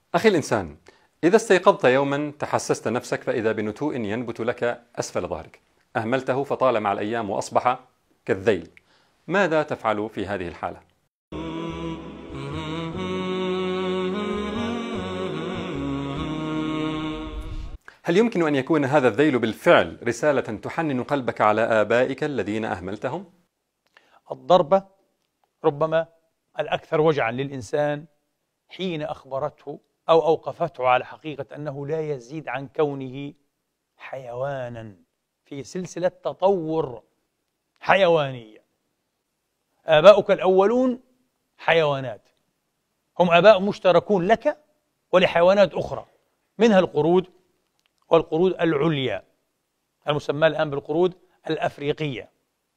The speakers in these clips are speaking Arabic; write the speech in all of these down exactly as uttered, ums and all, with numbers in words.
أخي الإنسان، إذا استيقظت يوما تحسست نفسك فإذا بنتوء ينبت لك أسفل ظهرك، أهملته فطال مع الأيام وأصبح كالذيل، ماذا تفعل في هذه الحالة؟ هل يمكن أن يكون هذا الذيل بالفعل رسالة تحنن قلبك على آبائك الذين أهملتهم؟ الضربة ربما الأكثر وجعا للإنسان حين أخبرته أو أوقفته على حقيقة أنه لا يزيد عن كونه حيوانا في سلسلة تطور حيوانية. آباؤك الأولون حيوانات، هم آباء مشتركون لك ولحيوانات أخرى، منها القرود والقرود العليا المسمى الآن بالقرود الأفريقية.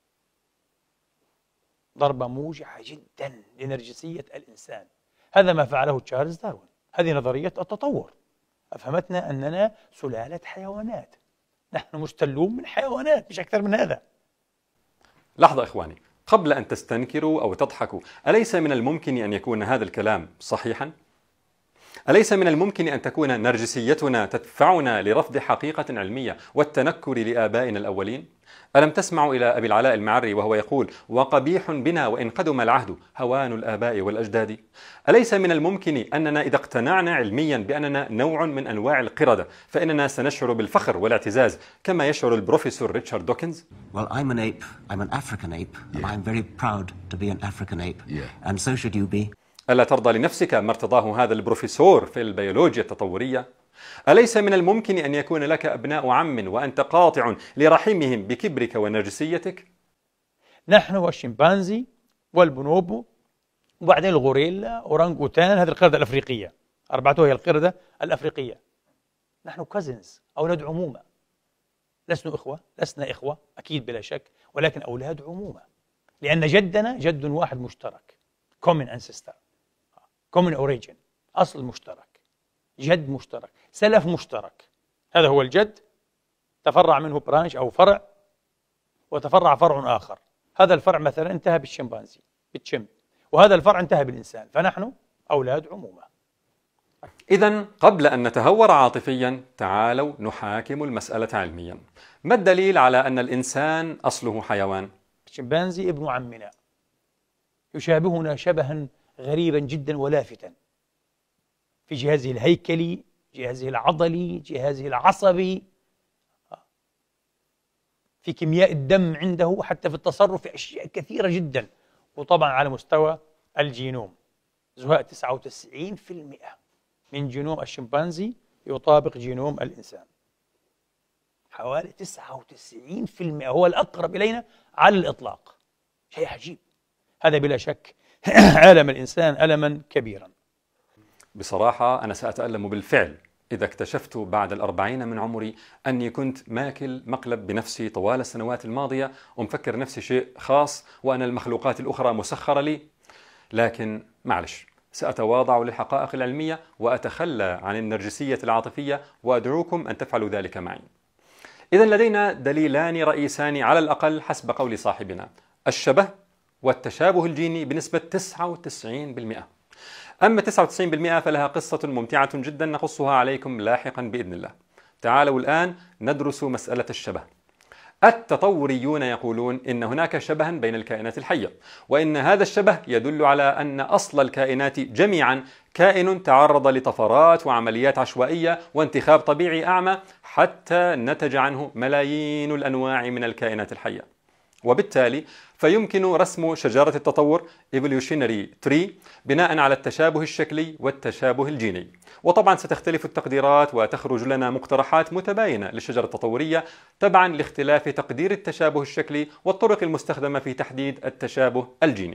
ضربة موجعة جدا لنرجسية الإنسان. هذا ما فعله تشارلز داروين، هذه نظرية التطور، أفهمتنا أننا سلالة حيوانات، نحن مستلون من حيوانات، مش أكثر من هذا. لحظة إخواني، قبل أن تستنكروا أو تضحكوا، أليس من الممكن أن يكون هذا الكلام صحيحا؟ أليس من الممكن أن تكون نرجسيتنا تدفعنا لرفض حقيقة علمية والتنكر لآبائنا الأولين؟ ألم تسمعوا إلى أبي العلاء المعري وهو يقول: وقبيح بنا وإن قدم العهد هوان الآباء والأجداد؟ أليس من الممكن أننا إذا اقتنعنا علميا بأننا نوع من أنواع القردة فإننا سنشعر بالفخر والاعتزاز كما يشعر البروفيسور ريتشارد دوكنز؟ Well, I'm an ape. I'm an African ape, and I'm very proud to be an African ape. Yeah. And so should you be. ألا ترضى لنفسك ما ارتضاه هذا البروفيسور في البيولوجيا التطورية؟ أليس من الممكن أن يكون لك أبناء عم وأنت قاطع لرحمهم بكبرك ونرجسيتك؟ نحن والشمبانزي والبونوبو وبعدين الغوريلا أورانغوتان، هذه القردة الأفريقية، أربعته هي القردة الأفريقية. نحن كازنز، أولاد عمومة، لسنا إخوة، لسنا إخوة أكيد بلا شك، ولكن أولاد عمومة، لأن جدنا جد واحد مشترك، common ancestor، common origin، أصل مشترك، جد مشترك، سلف مشترك. هذا هو الجد، تفرع منه برانش أو فرع، وتفرع فرع آخر. هذا الفرع مثلا انتهى بالشمبانزي بالشمب، وهذا الفرع انتهى بالإنسان، فنحن أولاد عمومة. إذن قبل أن نتهور عاطفيا تعالوا نحاكم المسألة علميا. ما الدليل على أن الإنسان أصله حيوان؟ الشمبانزي ابن عمنا، يشابهنا شبها غريبا جدا ولافتا في جهازه الهيكلي، جهازه العضلي، جهازه العصبي، في كيمياء الدم عنده، حتى في التصرف في أشياء كثيرة جدا. وطبعا على مستوى الجينوم، زهاء تسعة وتسعين بالمئة من جينوم الشمبانزي يطابق جينوم الإنسان، حوالي تسعة وتسعين بالمئة، هو الأقرب إلينا على الإطلاق. شيء عجيب، هذا بلا شك ألم الإنسان ألما كبيرا. بصراحة أنا سأتألم بالفعل إذا اكتشفت بعد الأربعين من عمري أني كنت ماكل مقلب بنفسي طوال السنوات الماضية ومفكر نفسي شيء خاص وأن المخلوقات الأخرى مسخرة لي. لكن معلش، سأتواضع للحقائق العلمية وأتخلى عن النرجسية العاطفية وأدعوكم أن تفعلوا ذلك معي. إذن لدينا دليلان رئيسان على الأقل حسب قول صاحبنا: الشبه والتشابه الجيني بنسبة تسعة وتسعين بالمئة. أما تسعة وتسعين بالمئة فلها قصة ممتعة جدا نقصها عليكم لاحقا بإذن الله. تعالوا الآن ندرس مسألة الشبه. التطوريون يقولون إن هناك شبها بين الكائنات الحية، وإن هذا الشبه يدل على أن أصل الكائنات جميعا كائن تعرض لطفرات وعمليات عشوائية وانتخاب طبيعي أعمى حتى نتج عنه ملايين الأنواع من الكائنات الحية. وبالتالي فيمكن رسم شجرة التطور evolutionary tree بناء على التشابه الشكلي والتشابه الجيني. وطبعا ستختلف التقديرات وتخرج لنا مقترحات متباينة للشجرة التطورية تبعا لاختلاف تقدير التشابه الشكلي والطرق المستخدمة في تحديد التشابه الجيني.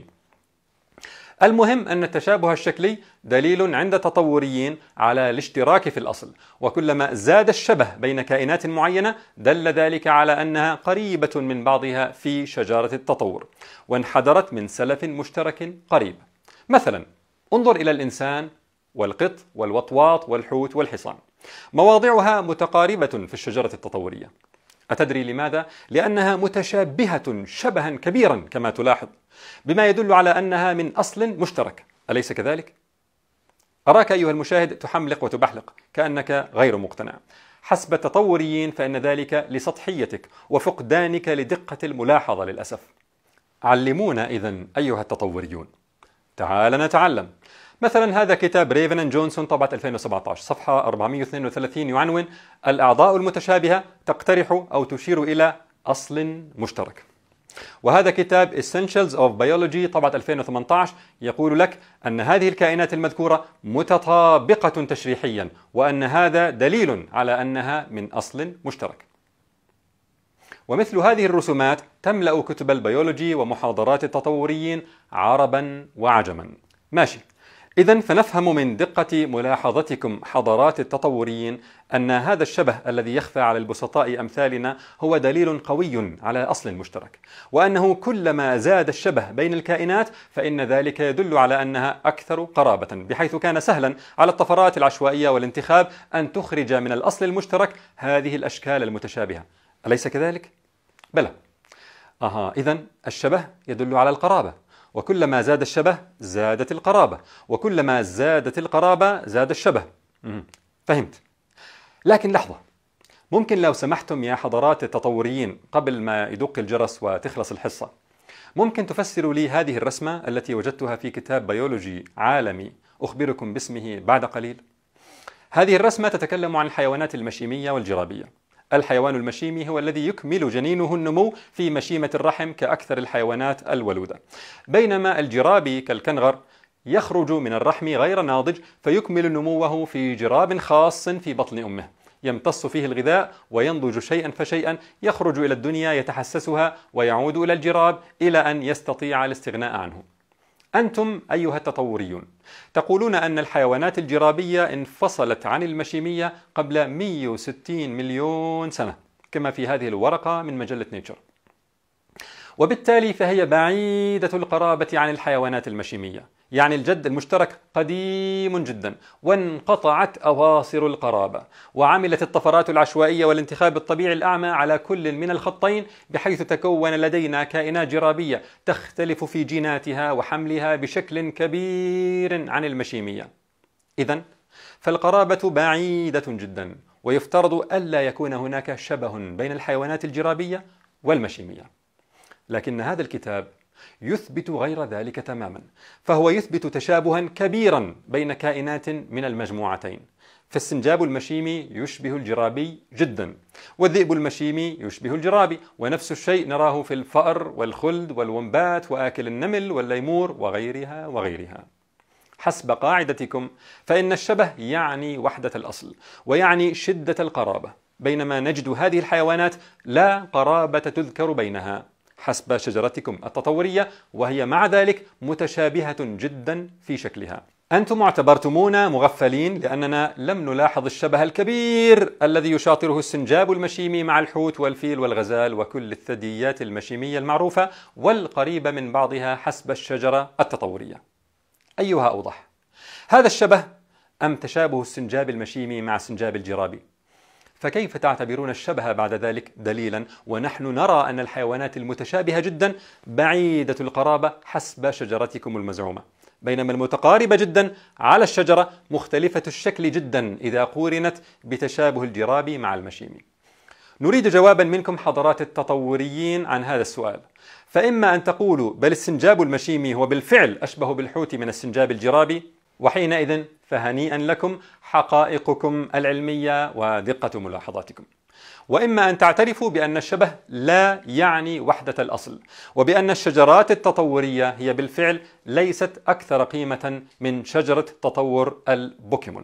المهم أن التشابه الشكلي دليل عند التطوريين على الاشتراك في الأصل، وكلما زاد الشبه بين كائنات معينة دل ذلك على أنها قريبة من بعضها في شجرة التطور وانحدرت من سلف مشترك قريب. مثلا انظر إلى الإنسان والقط والوطواط والحوت والحصان، مواضعها متقاربة في الشجرة التطورية. أتدري لماذا؟ لأنها متشابهة شبها كبيرا كما تلاحظ، بما يدل على أنها من أصل مشترك، أليس كذلك؟ أراك أيها المشاهد تحملق وتبحلق كأنك غير مقتنع. حسب التطوريين فإن ذلك لسطحيتك وفقدانك لدقة الملاحظة للأسف. علمونا إذن أيها التطوريون. تعال نتعلم. مثلا هذا كتاب ريفن أند جونسون طبعة ألفين وسبعة عشر صفحة أربعمئة واثنين وثلاثين يعنون الأعضاء المتشابهة تقترح أو تشير إلى أصل مشترك. وهذا كتاب Essentials of Biology طبعة ألفين وثمانية عشر يقول لك أن هذه الكائنات المذكورة متطابقة تشريحيا وأن هذا دليل على أنها من أصل مشترك. ومثل هذه الرسومات تملأ كتب البيولوجي ومحاضرات التطوريين عربا وعجما. ماشي. إذن فنفهم من دقة ملاحظتكم حضارات التطوريين أن هذا الشبه الذي يخفى على البسطاء أمثالنا هو دليل قوي على أصل مشترك، وأنه كلما زاد الشبه بين الكائنات فإن ذلك يدل على أنها أكثر قرابة، بحيث كان سهلا على الطفرات العشوائية والانتخاب أن تخرج من الأصل المشترك هذه الأشكال المتشابهة. أليس كذلك؟ بلى. أها، إذن الشبه يدل على القرابة، وكلما زاد الشبه زادت القرابة، وكلما زادت القرابة زاد الشبه. فهمت. لكن لحظة، ممكن لو سمحتم يا حضرات التطوريين قبل ما يدق الجرس وتخلص الحصة، ممكن تفسروا لي هذه الرسمة التي وجدتها في كتاب بيولوجي عالمي أخبركم باسمه بعد قليل؟ هذه الرسمة تتكلم عن الحيوانات المشيمية والجرابية. الحيوان المشيمي هو الذي يكمل جنينه النمو في مشيمة الرحم كأكثر الحيوانات الولودة، بينما الجرابي كالكنغر يخرج من الرحم غير ناضج فيكمل نموه في جراب خاص في بطن أمه يمتص فيه الغذاء وينضج شيئا فشيئا، يخرج إلى الدنيا يتحسسها ويعود إلى الجراب إلى أن يستطيع الاستغناء عنه. أنتم أيها التطوريون تقولون أن الحيوانات الجرابية انفصلت عن المشيمية قبل مئة وستين مليون سنة كما في هذه الورقة من مجلة نيتشر، وبالتالي فهي بعيدة القرابة عن الحيوانات المشيمية، يعني الجد المشترك قديم جدا وانقطعت أواصر القرابة، وعملت الطفرات العشوائية والانتخاب الطبيعي الأعمى على كل من الخطين بحيث تكون لدينا كائنات جرابية تختلف في جيناتها وحملها بشكل كبير عن المشيمية. إذن فالقرابة بعيدة جدا، ويفترض ألا يكون هناك شبه بين الحيوانات الجرابية والمشيمية. لكن هذا الكتاب يثبت غير ذلك تماما، فهو يثبت تشابها كبيرا بين كائنات من المجموعتين. فالسنجاب المشيمي يشبه الجرابي جدا، والذئب المشيمي يشبه الجرابي، ونفس الشيء نراه في الفأر والخلد والومبات وآكل النمل والليمور وغيرها وغيرها. حسب قاعدتكم فإن الشبه يعني وحدة الأصل ويعني شدة القرابة، بينما نجد هذه الحيوانات لا قرابة تذكر بينها حسب شجرتكم التطورية، وهي مع ذلك متشابهة جدا في شكلها. أنتم اعتبرتمونا مغفلين لأننا لم نلاحظ الشبه الكبير الذي يشاطره السنجاب المشيمي مع الحوت والفيل والغزال وكل الثدييات المشيمية المعروفة والقريبة من بعضها حسب الشجرة التطورية. أيها أوضح، هذا الشبه أم تشابه السنجاب المشيمي مع السنجاب الجرابي؟ فكيف تعتبرون الشبه بعد ذلك دليلا ونحن نرى أن الحيوانات المتشابهة جدا بعيدة القرابة حسب شجرتكم المزعومة، بينما المتقاربة جدا على الشجرة مختلفة الشكل جدا إذا قورنت بتشابه الجرابي مع المشيمي؟ نريد جوابا منكم حضرات التطوريين عن هذا السؤال، فإما أن تقولوا بل السنجاب المشيمي هو بالفعل أشبه بالحوت من السنجاب الجرابي، وحينئذ فهنيئا لكم حقائقكم العلمية ودقة ملاحظاتكم، وإما أن تعترفوا بأن الشبه لا يعني وحدة الأصل، وبأن الشجرات التطورية هي بالفعل ليست أكثر قيمة من شجرة تطور البوكيمون.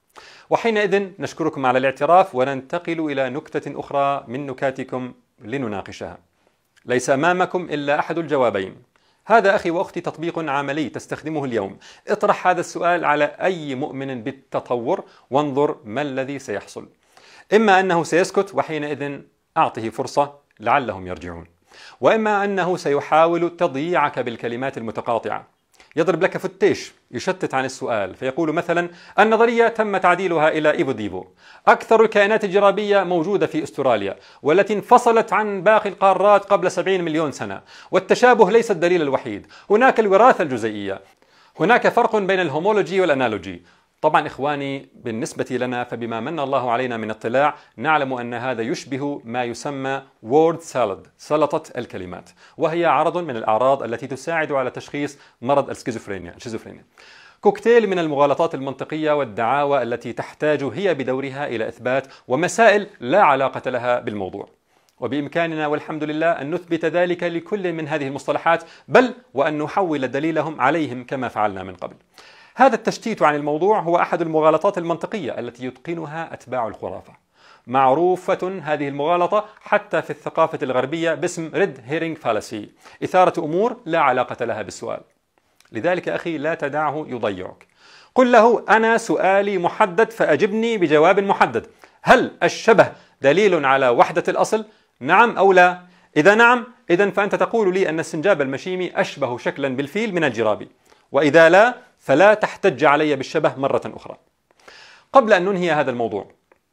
وحينئذ نشكركم على الاعتراف وننتقل إلى نكتة أخرى من نكاتكم لنناقشها. ليس أمامكم إلا أحد الجوابين. هذا أخي وأختي تطبيق عملي تستخدمه اليوم. اطرح هذا السؤال على أي مؤمن بالتطور وانظر ما الذي سيحصل. إما أنه سيسكت وحينئذ أعطه فرصة لعلهم يرجعون، وإما أنه سيحاول تضييعك بالكلمات المتقاطعة، يضرب لك فتيش يشتت عن السؤال فيقول مثلا النظرية تم تعديلها إلى إيفو ديفو، أكثر الكائنات الجرابية موجودة في أستراليا والتي انفصلت عن باقي القارات قبل سبعين مليون سنة، والتشابه ليس الدليل الوحيد، هناك الوراثة الجزيئية، هناك فرق بين الهومولوجي والأنالوجي، طبعا إخواني، بالنسبة لنا فبما من الله علينا من اطلاع نعلم أن هذا يشبه ما يسمى word salad، سلطة الكلمات، وهي عرض من الأعراض التي تساعد على تشخيص مرض السكيزوفرينيا الشيزوفرينيا. كوكتيل من المغالطات المنطقية والدعاوى التي تحتاج هي بدورها إلى إثبات ومسائل لا علاقة لها بالموضوع، وبإمكاننا والحمد لله أن نثبت ذلك لكل من هذه المصطلحات، بل وأن نحول دليلهم عليهم كما فعلنا من قبل. هذا التشتيت عن الموضوع هو أحد المغالطات المنطقية التي يتقنها أتباع الخرافة. معروفة هذه المغالطة حتى في الثقافة الغربية باسم Red Herring Fallacy، إثارة أمور لا علاقة لها بالسؤال. لذلك أخي لا تدعه يضيعك، قل له أنا سؤالي محدد فأجبني بجواب محدد. هل الشبه دليل على وحدة الأصل؟ نعم أو لا؟ إذا نعم، إذن فأنت تقول لي أن السنجاب المشيمي أشبه شكلا بالفيل من الجرابي، وإذا لا فلا تحتج علي بالشبه مرة أخرى. قبل أن ننهي هذا الموضوع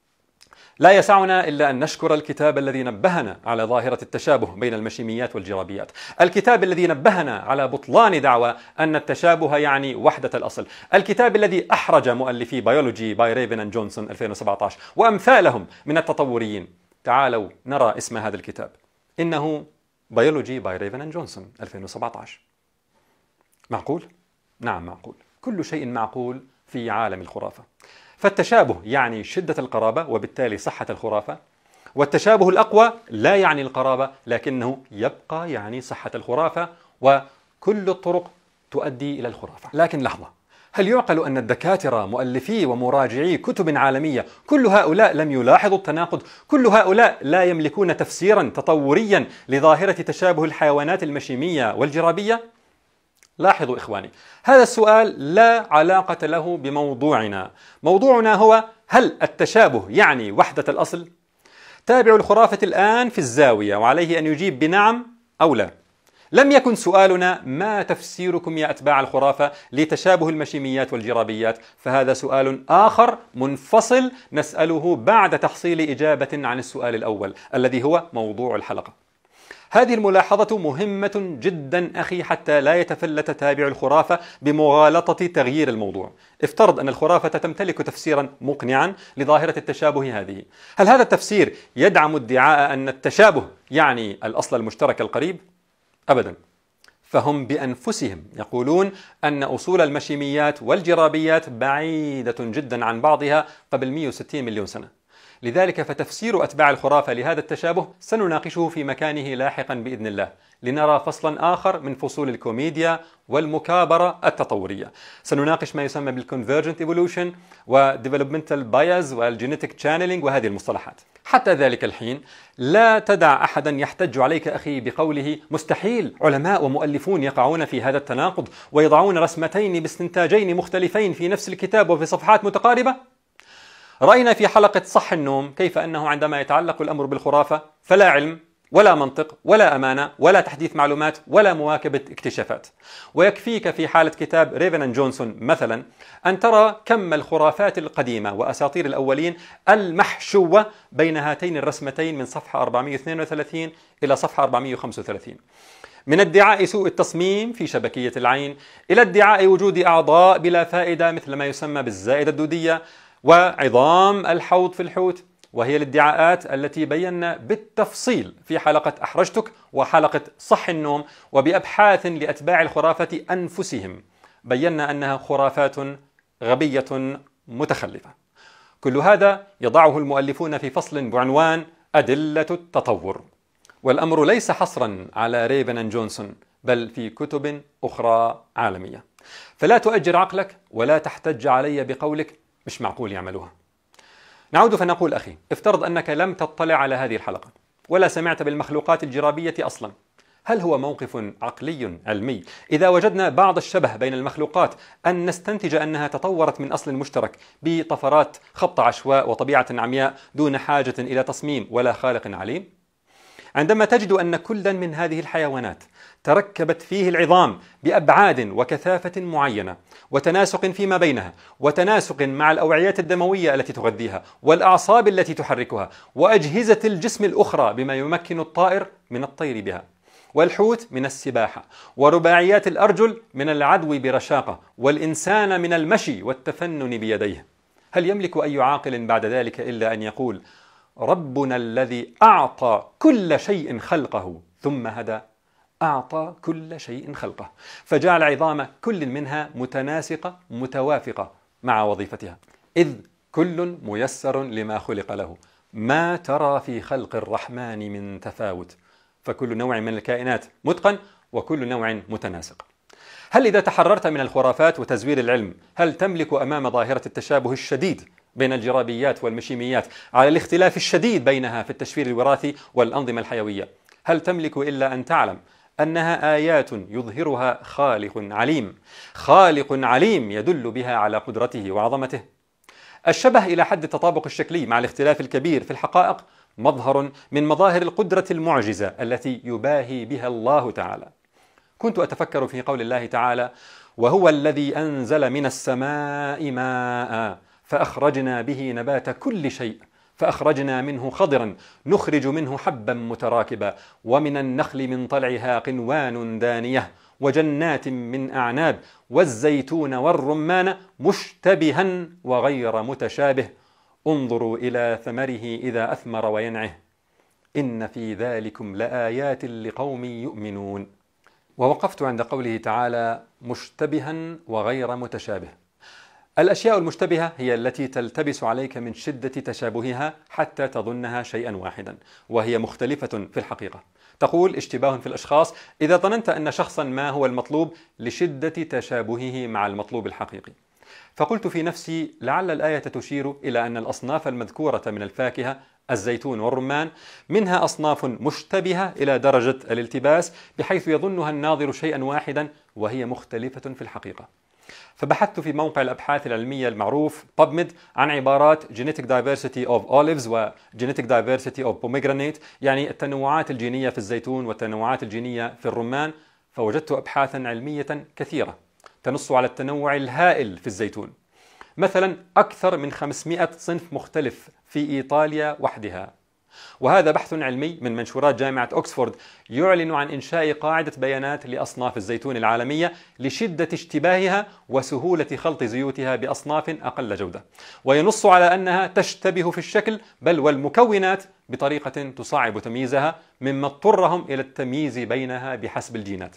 لا يسعنا إلا أن نشكر الكتاب الذي نبهنا على ظاهرة التشابه بين المشيميات والجرابيات، الكتاب الذي نبهنا على بطلان دعوى أن التشابه يعني وحدة الأصل، الكتاب الذي أحرج مؤلفي بيولوجي باي ريفن أند جونسون ألفين وسبعة عشر وأمثالهم من التطوريين. تعالوا نرى اسم هذا الكتاب، إنه بيولوجي باي ريفن أند جونسون ألفين وسبعة عشر. معقول؟ نعم معقول، كل شيء معقول في عالم الخرافة. فالتشابه يعني شدة القرابة وبالتالي صحة الخرافة، والتشابه الأقوى لا يعني القرابة لكنه يبقى يعني صحة الخرافة، وكل الطرق تؤدي إلى الخرافة. لكن لحظة، هل يعقل أن الدكاترة مؤلفي ومراجعي كتب عالمية كل هؤلاء لم يلاحظوا التناقض؟ كل هؤلاء لا يملكون تفسيرا تطوريا لظاهرة تشابه الحيوانات المشيمية والجرابية؟ لاحظوا إخواني، هذا السؤال لا علاقة له بموضوعنا. موضوعنا هو هل التشابه يعني وحدة الأصل؟ تابعوا الخرافة الآن في الزاوية، وعليه أن يجيب بنعم أو لا. لم يكن سؤالنا ما تفسيركم يا أتباع الخرافة لتشابه المشيميات والجرابيات، فهذا سؤال آخر منفصل نسأله بعد تحصيل إجابة عن السؤال الأول الذي هو موضوع الحلقة. هذه الملاحظة مهمة جدا أخي حتى لا يتفلت تابع الخرافة بمغالطة تغيير الموضوع. افترض أن الخرافة تمتلك تفسيرا مقنعا لظاهرة التشابه هذه، هل هذا التفسير يدعم ادعاء أن التشابه يعني الأصل المشترك القريب؟ أبدا، فهم بأنفسهم يقولون أن أصول المشيميات والجرابيات بعيدة جدا عن بعضها قبل مئة وستين مليون سنة. لذلك فتفسير أتباع الخرافة لهذا التشابه سنناقشه في مكانه لاحقا بإذن الله، لنرى فصلا آخر من فصول الكوميديا والمكابرة التطورية. سنناقش ما يسمى بالconvergent evolution وdevelopmental bias والgenetic channeling وهذه المصطلحات. حتى ذلك الحين لا تدع أحدا يحتج عليك أخي بقوله مستحيل علماء ومؤلفون يقعون في هذا التناقض ويضعون رسمتين باستنتاجين مختلفين في نفس الكتاب وفي صفحات متقاربة. رأينا في حلقة صح النوم كيف أنه عندما يتعلق الأمر بالخرافة فلا علم ولا منطق ولا أمانة ولا تحديث معلومات ولا مواكبة اكتشافات. ويكفيك في حالة كتاب ريفن أند جونسون مثلا أن ترى كم الخرافات القديمة وأساطير الأولين المحشوة بين هاتين الرسمتين من صفحة أربعمئة واثنين وثلاثين إلى صفحة أربعمئة وخمسة وثلاثين، من ادعاء سوء التصميم في شبكية العين إلى ادعاء وجود أعضاء بلا فائدة مثل ما يسمى بالزائدة الدودية وعظام الحوض في الحوت، وهي الادعاءات التي بينا بالتفصيل في حلقة أحرجتك وحلقة صح النوم، وبأبحاث لأتباع الخرافة أنفسهم بينا أنها خرافات غبية متخلفة. كل هذا يضعه المؤلفون في فصل بعنوان أدلة التطور، والأمر ليس حصرا على ريفن أند جونسون بل في كتب أخرى عالمية. فلا تؤجر عقلك ولا تحتج علي بقولك مش معقول يعملوها. نعود فنقول أخي، افترض أنك لم تطلع على هذه الحلقة ولا سمعت بالمخلوقات الجرابية أصلا. هل هو موقف عقلي علمي إذا وجدنا بعض الشبه بين المخلوقات أن نستنتج أنها تطورت من أصل مشترك بطفرات خط عشواء وطبيعة عمياء دون حاجة إلى تصميم ولا خالق عليم؟ عندما تجد أن كلا من هذه الحيوانات تركبت فيه العظام بأبعاد وكثافة معينة وتناسق فيما بينها وتناسق مع الأوعيات الدموية التي تغذيها والأعصاب التي تحركها وأجهزة الجسم الأخرى بما يمكن الطائر من الطير بها، والحوت من السباحة، ورباعيات الأرجل من العدو برشاقة، والإنسان من المشي والتفنن بيديه. هل يملك أي عاقل بعد ذلك إلا أن يقول ربنا الذي أعطى كل شيء خلقه ثم هدى؟ أعطى كل شيء خلقه، فجعل عظام كل منها متناسقة متوافقة مع وظيفتها، إذ كل ميسر لما خلق له، ما ترى في خلق الرحمن من تفاوت، فكل نوع من الكائنات متقن وكل نوع متناسق. هل إذا تحررت من الخرافات وتزوير العلم، هل تملك أمام ظاهرة التشابه الشديد بين الجرابيات والمشيميات على الاختلاف الشديد بينها في التشفير الوراثي والأنظمة الحيوية، هل تملك إلا أن تعلم أنها آيات يظهرها خالق عليم، خالق عليم يدل بها على قدرته وعظمته؟ الشبه إلى حد التطابق الشكلي مع الاختلاف الكبير في الحقائق مظهر من مظاهر القدرة المعجزة التي يباهي بها الله تعالى. كنت أتفكر في قول الله تعالى: وهو الذي أنزل من السماء ماء فأخرجنا به نبات كل شيء فأخرجنا منه خضرا نخرج منه حبا متراكبا ومن النخل من طلعها قنوان دانية وجنات من أعناب والزيتون والرمان مشتبها وغير متشابه انظروا إلى ثمره إذا أثمر وينعه إن في ذلكم لآيات لقوم يؤمنون. ووقفت عند قوله تعالى مشتبها وغير متشابه. الأشياء المشتبهة هي التي تلتبس عليك من شدة تشابهها حتى تظنها شيئا واحدا، وهي مختلفة في الحقيقة. تقول اشتباه في الأشخاص إذا ظننت أن شخصا ما هو المطلوب لشدة تشابهه مع المطلوب الحقيقي. فقلت في نفسي لعل الآية تشير إلى أن الأصناف المذكورة من الفاكهة الزيتون والرمان منها أصناف مشتبهة إلى درجة الالتباس بحيث يظنها الناظر شيئا واحدا وهي مختلفة في الحقيقة. فبحثت في موقع الأبحاث العلمية المعروف بابميد عن عبارات Genetic Diversity of Olives و Genetic Diversity of Pomegranate، يعني التنوعات الجينية في الزيتون والتنوعات الجينية في الرمان، فوجدت أبحاثا علمية كثيرة تنص على التنوع الهائل في الزيتون. مثلا أكثر من خمسمائة صنف مختلف في إيطاليا وحدها، وهذا بحث علمي من منشورات جامعة أكسفورد يعلن عن إنشاء قاعدة بيانات لأصناف الزيتون العالمية لشدة اشتباهها وسهولة خلط زيوتها بأصناف أقل جودة، وينص على أنها تشتبه في الشكل بل والمكونات بطريقة تصعب تمييزها مما اضطرهم إلى التمييز بينها بحسب الجينات.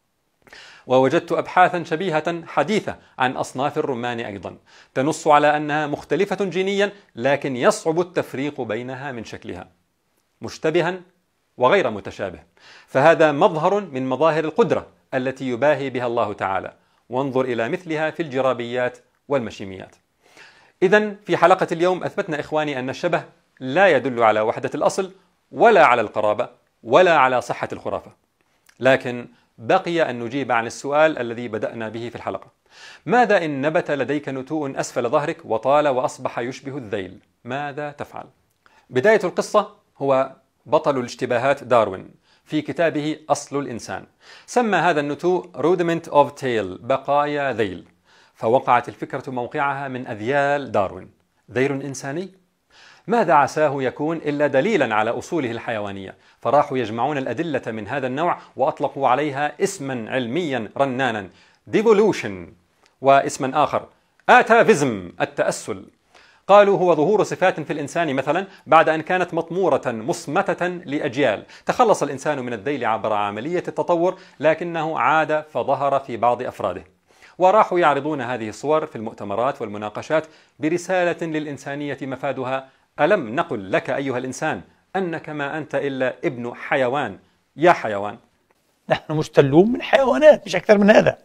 ووجدت أبحاثا شبيهة حديثة عن أصناف الرمان أيضا تنص على أنها مختلفة جينيا لكن يصعب التفريق بينها من شكلها، مشتبها وغير متشابه. فهذا مظهر من مظاهر القدرة التي يباهي بها الله تعالى، وانظر إلى مثلها في الجرابيات والمشيميات. إذن في حلقة اليوم أثبتنا إخواني أن الشبه لا يدل على وحدة الأصل ولا على القرابة ولا على صحة الخرافة، لكن بقي أن نجيب عن السؤال الذي بدأنا به في الحلقة: ماذا إن نبت لديك نتوء أسفل ظهرك وطال وأصبح يشبه الذيل؟ ماذا تفعل؟ بداية القصة هو بطل الاشتباهات داروين في كتابه أصل الإنسان، سمى هذا النتوء Rudiment of Tail، بقايا ذيل، فوقعت الفكرة موقعها من أذيال داروين: ذيل إنساني؟ ماذا عساه يكون إلا دليلا على أصوله الحيوانية؟ فراحوا يجمعون الأدلة من هذا النوع وأطلقوا عليها اسما علميا رنانا devolution، واسما آخر آتافيزم، التأسل. قالوا هو ظهور صفات في الإنسان مثلا بعد أن كانت مطمورة مصمتة لأجيال، تخلص الإنسان من الذيل عبر عملية التطور لكنه عاد فظهر في بعض أفراده. وراحوا يعرضون هذه الصور في المؤتمرات والمناقشات برسالة للإنسانية مفادها: ألم نقل لك أيها الإنسان أنك ما أنت إلا ابن حيوان يا حيوان؟ نحن مستلون من حيوانات، مش أكثر من هذا.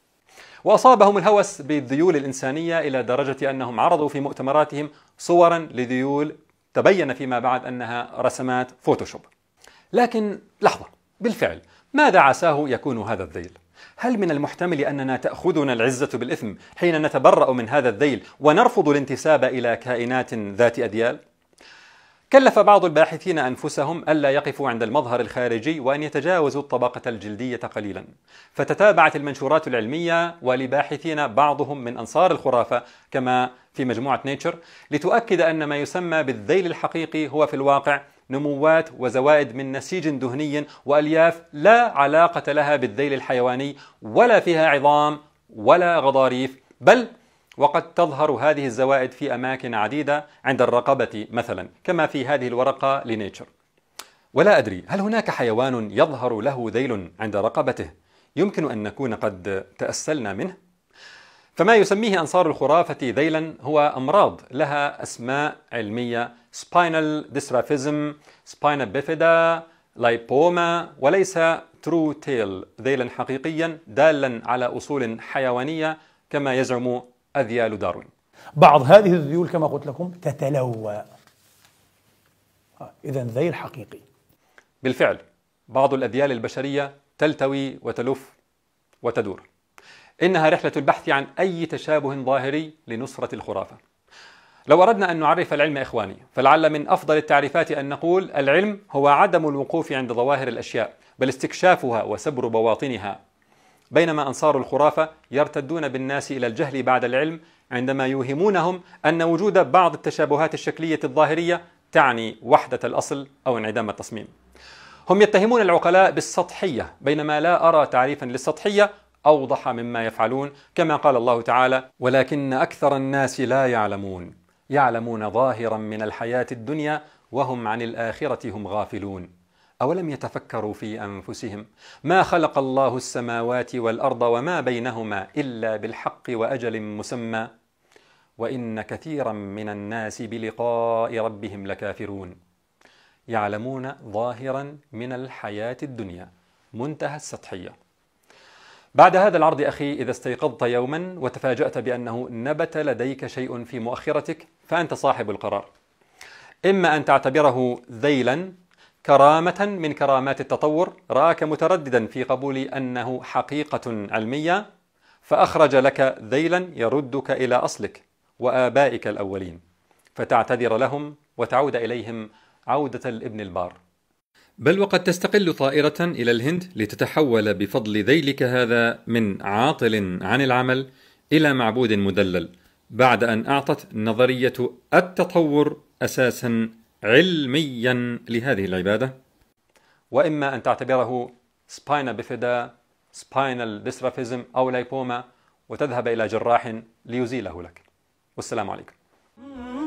وأصابهم الهوس بالذيول الإنسانية إلى درجة أنهم عرضوا في مؤتمراتهم صورا لذيول تبين فيما بعد أنها رسمات فوتوشوب. لكن لحظة، بالفعل ماذا عساه يكون هذا الذيل؟ هل من المحتمل أننا تأخذنا العزة بالإثم حين نتبرأ من هذا الذيل ونرفض الانتساب إلى كائنات ذات أديال؟ كلف بعض الباحثين أنفسهم ألا يقفوا عند المظهر الخارجي وأن يتجاوزوا الطبقة الجلدية قليلا، فتتابعت المنشورات العلمية ولباحثين بعضهم من أنصار الخرافة كما في مجموعة نيتشر لتؤكد أن ما يسمى بالذيل الحقيقي هو في الواقع نموات وزوائد من نسيج دهني وألياف لا علاقة لها بالذيل الحيواني، ولا فيها عظام ولا غضاريف، بل وقد تظهر هذه الزوائد في أماكن عديدة عند الرقبة مثلا، كما في هذه الورقة لنيتشر. ولا أدري هل هناك حيوان يظهر له ذيل عند رقبته يمكن أن نكون قد تأسلنا منه؟ فما يسميه أنصار الخرافة ذيلا هو أمراض لها أسماء علمية: spinal dystrophism, spina bifida, lipoma، وليس true tail، ذيلا حقيقيا دالا على أصول حيوانية كما يزعم أذيال داروين. بعض هذه الذيول كما قلت لكم تتلوى، إذن ذيل حقيقي. بالفعل بعض الأذيال البشرية تلتوي وتلف وتدور. إنها رحلة البحث عن أي تشابه ظاهري لنصرة الخرافة. لو أردنا أن نعرف العلم إخواني، فلعل من أفضل التعريفات أن نقول: العلم هو عدم الوقوف عند ظواهر الأشياء، بل استكشافها وسبر بواطنها. بينما أنصار الخرافة يرتدون بالناس إلى الجهل بعد العلم عندما يوهمونهم أن وجود بعض التشابهات الشكلية الظاهرية تعني وحدة الأصل أو انعدام التصميم. هم يتهمون العقلاء بالسطحية، بينما لا أرى تعريفا للسطحية أوضح مما يفعلون، كما قال الله تعالى: ولكن أكثر الناس لا يعلمون يعلمون ظاهرا من الحياة الدنيا وهم عن الآخرة هم غافلون أولم يتفكروا في أنفسهم ما خلق الله السماوات والأرض وما بينهما إلا بالحق وأجل مسمى وإن كثيرا من الناس بلقاء ربهم لكافرون. يعلمون ظاهرا من الحياة الدنيا، منتهى السطحية. بعد هذا العرض أخي، إذا استيقظت يوما وتفاجأت بأنه نبت لديك شيء في مؤخرتك فأنت صاحب القرار. إما أن تعتبره ذيلا، كرامة من كرامات التطور، رآك مترددا في قبول أنه حقيقة علمية فأخرج لك ذيلا يردك إلى أصلك وآبائك الأولين، فتعتذر لهم وتعود إليهم عودة الابن البار. بل وقد تستقل طائرة إلى الهند لتتحول بفضل ذيلك هذا من عاطل عن العمل إلى معبود مدلل، بعد أن أعطت نظرية التطور أساسا علميا لهذه العبادة. وإما أن تعتبره سباينا بيفيدا، سباينال ديستروفيزم أو لايبوما، وتذهب إلى جراح ليزيله لك. والسلام عليكم.